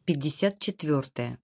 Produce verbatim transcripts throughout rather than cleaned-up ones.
пятьдесят четвёртая.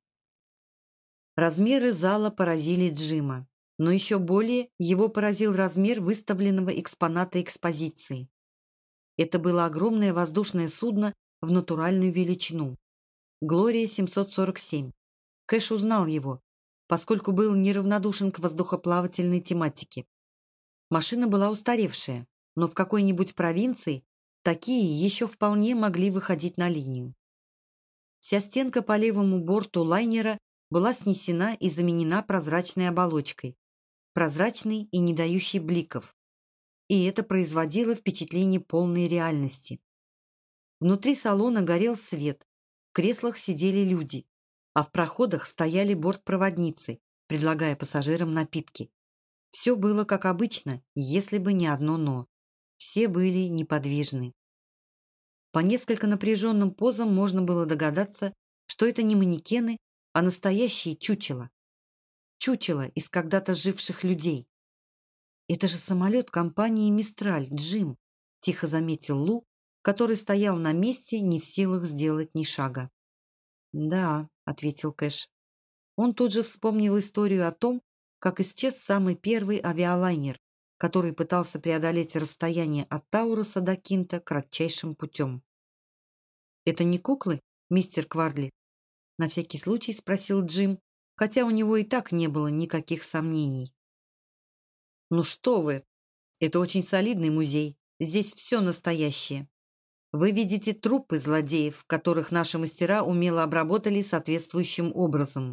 Размеры зала поразили Джима, но еще более его поразил размер выставленного экспоната экспозиции. Это было огромное воздушное судно в натуральную величину. «Глория семьсот сорок семь». Кэш узнал его, поскольку был неравнодушен к воздухоплавательной тематике. Машина была устаревшая, но в какой-нибудь провинции такие еще вполне могли выходить на линию. Вся стенка по левому борту лайнера была снесена и заменена прозрачной оболочкой, прозрачной и не дающей бликов. И это производило впечатление полной реальности. Внутри салона горел свет, в креслах сидели люди, а в проходах стояли бортпроводницы, предлагая пассажирам напитки. Все было как обычно, если бы не одно «но». Все были неподвижны. По несколько напряженным позам можно было догадаться, что это не манекены, а настоящие чучела. Чучела из когда-то живших людей. «Это же самолет компании «Мистраль», Джим», — тихо заметил Лу, который стоял на месте, не в силах сделать ни шага. «Да», — ответил Кэш. Он тут же вспомнил историю о том, как исчез самый первый авиалайнер, который пытался преодолеть расстояние от Тауруса до Кинта кратчайшим путем. «Это не куклы, мистер Квардли?» — на всякий случай спросил Джим, хотя у него и так не было никаких сомнений. «Ну что вы! Это очень солидный музей. Здесь все настоящее. Вы видите трупы злодеев, которых наши мастера умело обработали соответствующим образом.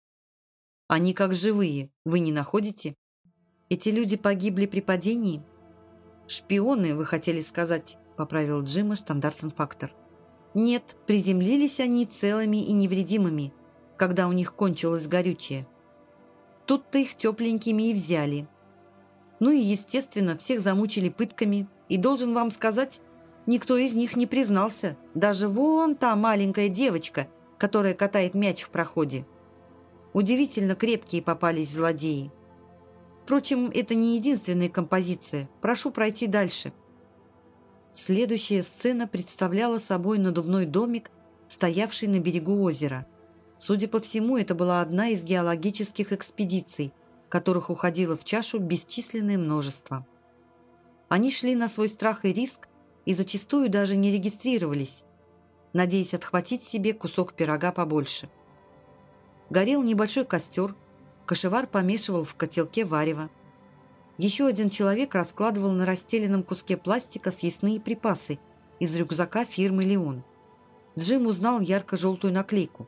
Они как живые, вы не находите? Эти люди погибли при падении?» «Шпионы, вы хотели сказать», — поправил Джима штандартенфактор. «Нет, приземлились они целыми и невредимыми, когда у них кончилось горючее. Тут-то их тепленькими и взяли. Ну и, естественно, всех замучили пытками, и, должен вам сказать, никто из них не признался, даже вон та маленькая девочка, которая катает мяч в проходе. Удивительно крепкие попались злодеи. Впрочем, это не единственная композиция. Прошу пройти дальше». Следующая сцена представляла собой надувной домик, стоявший на берегу озера. Судя по всему, это была одна из геологических экспедиций, которых уходило в чашу бесчисленное множество. Они шли на свой страх и риск и зачастую даже не регистрировались, надеясь отхватить себе кусок пирога побольше. Горел небольшой костер, кошевар помешивал в котелке варево. Еще один человек раскладывал на расстеленном куске пластика съестные припасы из рюкзака фирмы «Леон». Джим узнал ярко-желтую наклейку.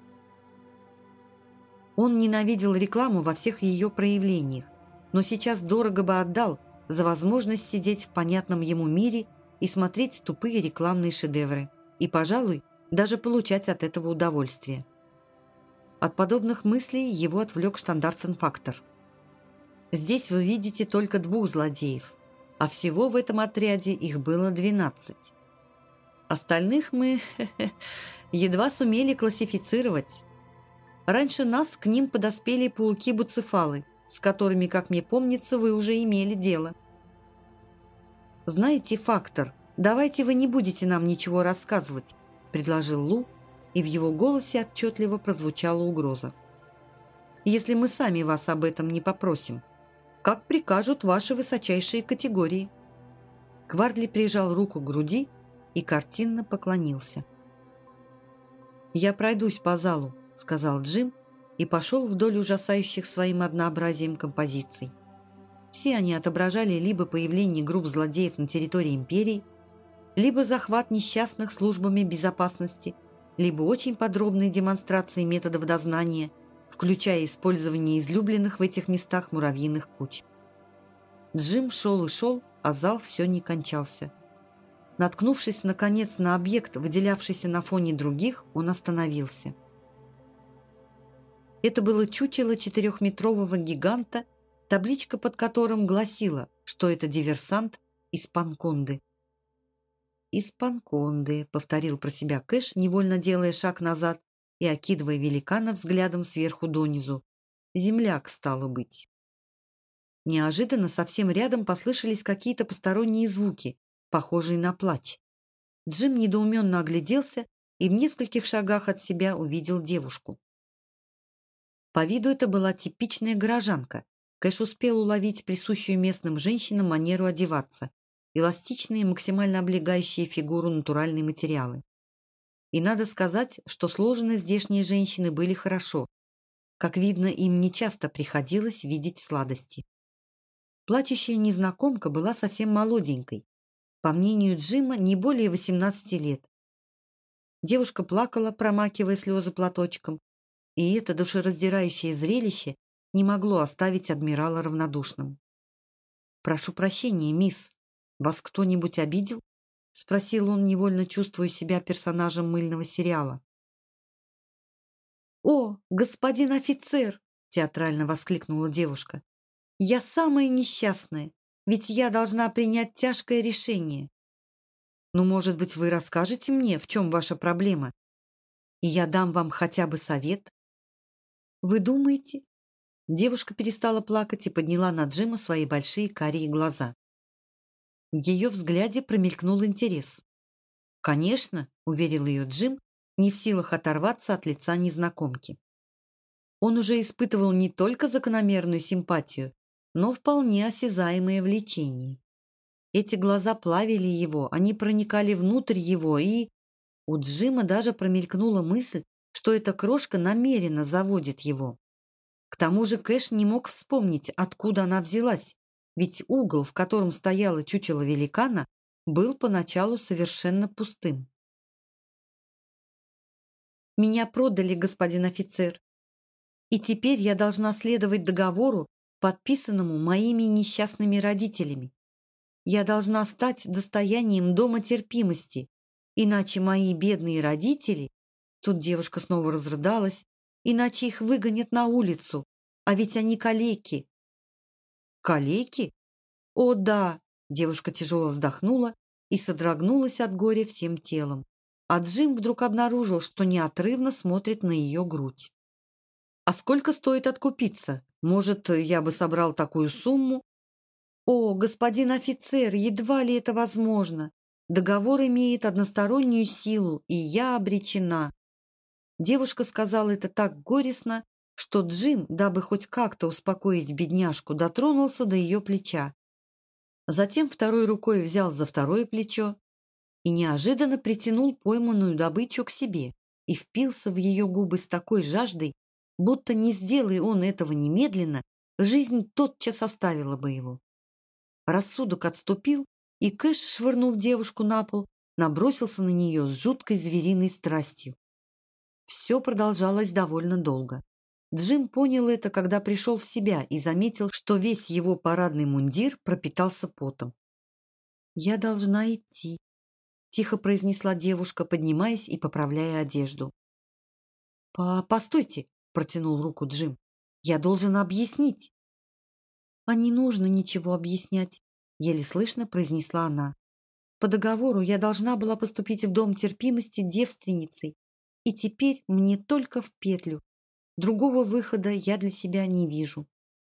Он ненавидел рекламу во всех ее проявлениях, но сейчас дорого бы отдал за возможность сидеть в понятном ему мире и смотреть тупые рекламные шедевры, и, пожалуй, даже получать от этого удовольствие. От подобных мыслей его отвлек штандартенфактор. Здесь вы видите только двух злодеев, а всего в этом отряде их было двенадцать. Остальных мы едва сумели классифицировать. Раньше нас к ним подоспели пауки-буцефалы, с которыми, как мне помнится, вы уже имели дело. «Знаете, фактор, давайте вы не будете нам ничего рассказывать», — предложил Лу, и в его голосе отчетливо прозвучала угроза. «Если мы сами вас об этом не попросим, как прикажут ваши высочайшие категории». Квардли прижал руку к груди и картинно поклонился. «Я пройдусь по залу», — сказал Джим и пошел вдоль ужасающих своим однообразием композиций. Все они отображали либо появление групп злодеев на территории империи, либо захват несчастных службами безопасности, либо очень подробные демонстрации методов дознания, включая использование излюбленных в этих местах муравьиных куч. Джим шел и шел, а зал все не кончался. Наткнувшись, наконец, на объект, выделявшийся на фоне других, он остановился. Это было чучело четырехметрового гиганта, табличка под которым гласила, что это диверсант из Панконды. «Из Панконды», — повторил про себя Кэш, невольно делая шаг назад и окидывая великана взглядом сверху донизу. Земляк, стало быть. Неожиданно совсем рядом послышались какие-то посторонние звуки, похожие на плач. Джим недоуменно огляделся и в нескольких шагах от себя увидел девушку. По виду это была типичная горожанка. Кэш успел уловить присущую местным женщинам манеру одеваться, эластичные, максимально облегающие фигуру натуральные материалы. И надо сказать, что сложены здешние женщины были хорошо. Как видно, им нечасто приходилось видеть сладости. Плачущая незнакомка была совсем молоденькой. По мнению Джима, не более восемнадцати лет. Девушка плакала, промакивая слезы платочком, и это душераздирающее зрелище не могло оставить адмирала равнодушным. «Прошу прощения, мисс, вас кто-нибудь обидел?» — спросил он, невольно чувствуя себя персонажем мыльного сериала. «О, господин офицер!» — театрально воскликнула девушка. «Я самая несчастная, ведь я должна принять тяжкое решение. Ну, может быть, вы расскажете мне, в чем ваша проблема, и я дам вам хотя бы совет?» «Вы думаете?» Девушка перестала плакать и подняла на Джима свои большие карие глаза. В ее взгляде промелькнул интерес. «Конечно», — уверил ее Джим, не в силах оторваться от лица незнакомки. Он уже испытывал не только закономерную симпатию, но вполне осязаемое влечение. Эти глаза плавили его, они проникали внутрь его, и... У Джима даже промелькнула мысль, что эта крошка намеренно заводит его. К тому же Кэш не мог вспомнить, откуда она взялась, ведь угол, в котором стояло чучело великана, был поначалу совершенно пустым. «Меня продали, господин офицер, и теперь я должна следовать договору, подписанному моими несчастными родителями. Я должна стать достоянием дома терпимости, иначе мои бедные родители...» Тут девушка снова разрыдалась. «Иначе их выгонят на улицу, а ведь они калеки». «Калеки? О, да!» Девушка тяжело вздохнула и содрогнулась от горя всем телом. А Джим вдруг обнаружил, что неотрывно смотрит на ее грудь. «А сколько стоит откупиться? Может, я бы собрал такую сумму?» «О, господин офицер, едва ли это возможно. Договор имеет одностороннюю силу, и я обречена». Девушка сказала это так горестно, что Джим, дабы хоть как-то успокоить бедняжку, дотронулся до ее плеча. Затем второй рукой взял за второе плечо и неожиданно притянул пойманную добычу к себе и впился в ее губы с такой жаждой, будто не сделай он этого немедленно, жизнь тотчас оставила бы его. Рассудок отступил, и Кэш, швырнув девушку на пол, набросился на нее с жуткой звериной страстью. Все продолжалось довольно долго. Джим понял это, когда пришел в себя и заметил, что весь его парадный мундир пропитался потом. «Я должна идти», — тихо произнесла девушка, поднимаясь и поправляя одежду. «По «Постойте», — протянул руку Джим. «Я должен объяснить». «А не нужно ничего объяснять», — еле слышно произнесла она. «По договору я должна была поступить в дом терпимости девственницей, и теперь мне только в петлю. Другого выхода я для себя не вижу».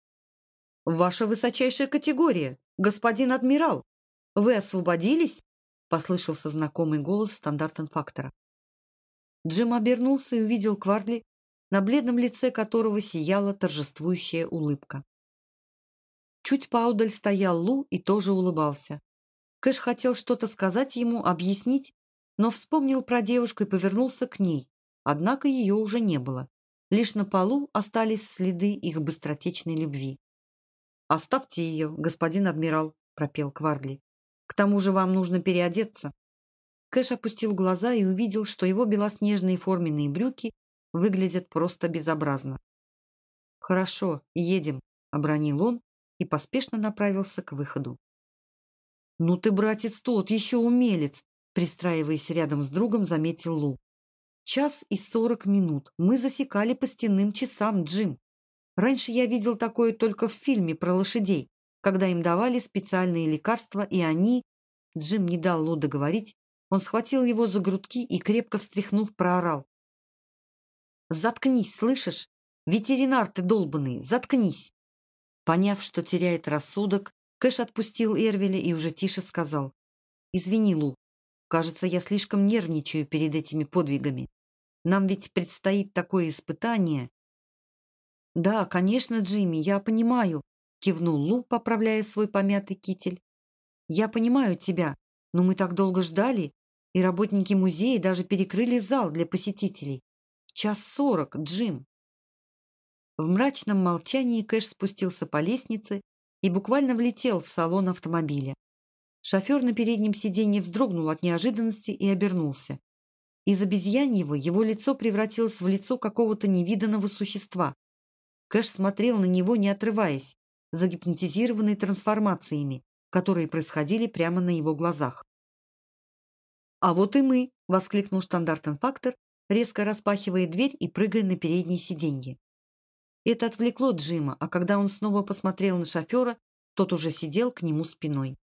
«Ваша высочайшая категория, господин адмирал! Вы освободились?» — послышался знакомый голос штандартенфактора. Джим обернулся и увидел Квардли, на бледном лице которого сияла торжествующая улыбка. Чуть поодаль стоял Лу и тоже улыбался. Кэш хотел что-то сказать ему, объяснить, но вспомнил про девушку и повернулся к ней. Однако ее уже не было. Лишь на полу остались следы их быстротечной любви. «Оставьте ее, господин адмирал», — пропел Квардли. «К тому же вам нужно переодеться». Кэш опустил глаза и увидел, что его белоснежные форменные брюки выглядят просто безобразно. «Хорошо, едем», — обронил он и поспешно направился к выходу. «Ну ты, братец, тот еще умелец», — пристраиваясь рядом с другом, заметил Лу. «Час и сорок минут. Мы засекали по стенным часам, Джим. Раньше я видел такое только в фильме про лошадей, когда им давали специальные лекарства, и они...» Джим не дал Лу договорить. Он схватил его за грудки и, крепко встряхнув, проорал. «Заткнись, слышишь? Ветеринар ты долбанный, заткнись!» Поняв, что теряет рассудок, Кэш отпустил Эрвеля и уже тише сказал. «Извини, Лу, Кажется, я слишком нервничаю перед этими подвигами. Нам ведь предстоит такое испытание». «Да, конечно, Джимми, я понимаю», — кивнул Лу, поправляя свой помятый китель. «Я понимаю тебя, но мы так долго ждали, и работники музея даже перекрыли зал для посетителей. Час сорок, Джим». В мрачном молчании Кэш спустился по лестнице и буквально влетел в салон автомобиля. Шофер на переднем сиденье вздрогнул от неожиданности и обернулся. Из обезьяньего его лицо превратилось в лицо какого-то невиданного существа. Кэш смотрел на него, не отрываясь, загипнотизированный трансформациями, которые происходили прямо на его глазах. «А вот и мы!» — воскликнул штандартенфактор, резко распахивая дверь и прыгая на переднее сиденье. Это отвлекло Джима, а когда он снова посмотрел на шофера, тот уже сидел к нему спиной.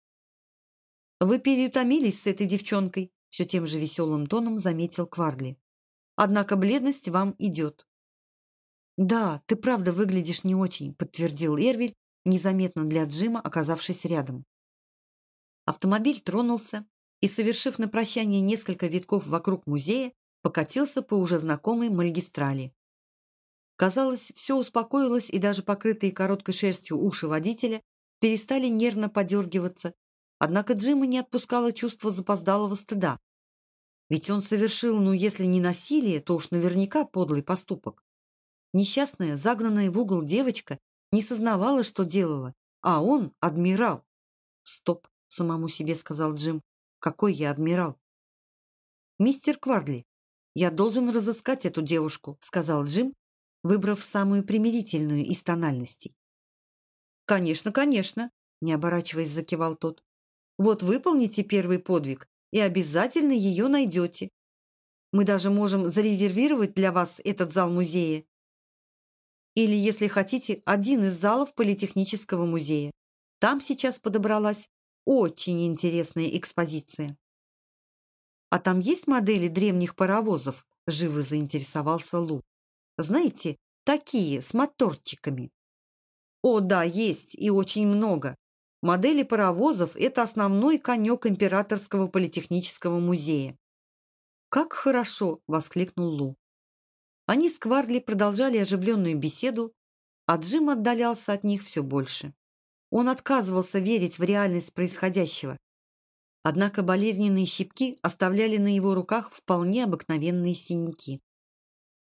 «Вы переутомились с этой девчонкой», — все тем же веселым тоном заметил Квардли. «Однако бледность вам идет». «Да, ты правда выглядишь не очень», — подтвердил Эрвиль, незаметно для Джима, оказавшись рядом. Автомобиль тронулся и, совершив на прощание несколько витков вокруг музея, покатился по уже знакомой магистрали. Казалось, все успокоилось, и даже покрытые короткой шерстью уши водителя перестали нервно подергиваться, однако Джима не отпускало чувство запоздалого стыда. Ведь он совершил, ну, если не насилие, то уж наверняка подлый поступок. Несчастная, загнанная в угол девочка не сознавала, что делала, а он — адмирал. «Стоп», — самому себе сказал Джим, — «какой я адмирал?» «Мистер Квардли, я должен разыскать эту девушку», — сказал Джим, выбрав самую примирительную из тональностей. «Конечно, конечно», — не оборачиваясь, закивал тот. «Вот выполните первый подвиг, и обязательно ее найдете. Мы даже можем зарезервировать для вас этот зал музея. Или, если хотите, один из залов Политехнического музея. Там сейчас подобралась очень интересная экспозиция». «А там есть модели древних паровозов?» — живо заинтересовался Лу. «Знаете, такие, с моторчиками». «О, да, есть, и очень много. Модели паровозов — это основной конек Императорского политехнического музея». «Как хорошо!» — воскликнул Лу. Они с Квардли продолжали оживленную беседу, а Джим отдалялся от них все больше. Он отказывался верить в реальность происходящего. Однако болезненные щипки оставляли на его руках вполне обыкновенные синяки.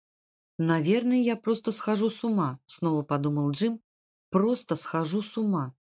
«Наверное, я просто схожу с ума», — снова подумал Джим. «Просто схожу с ума».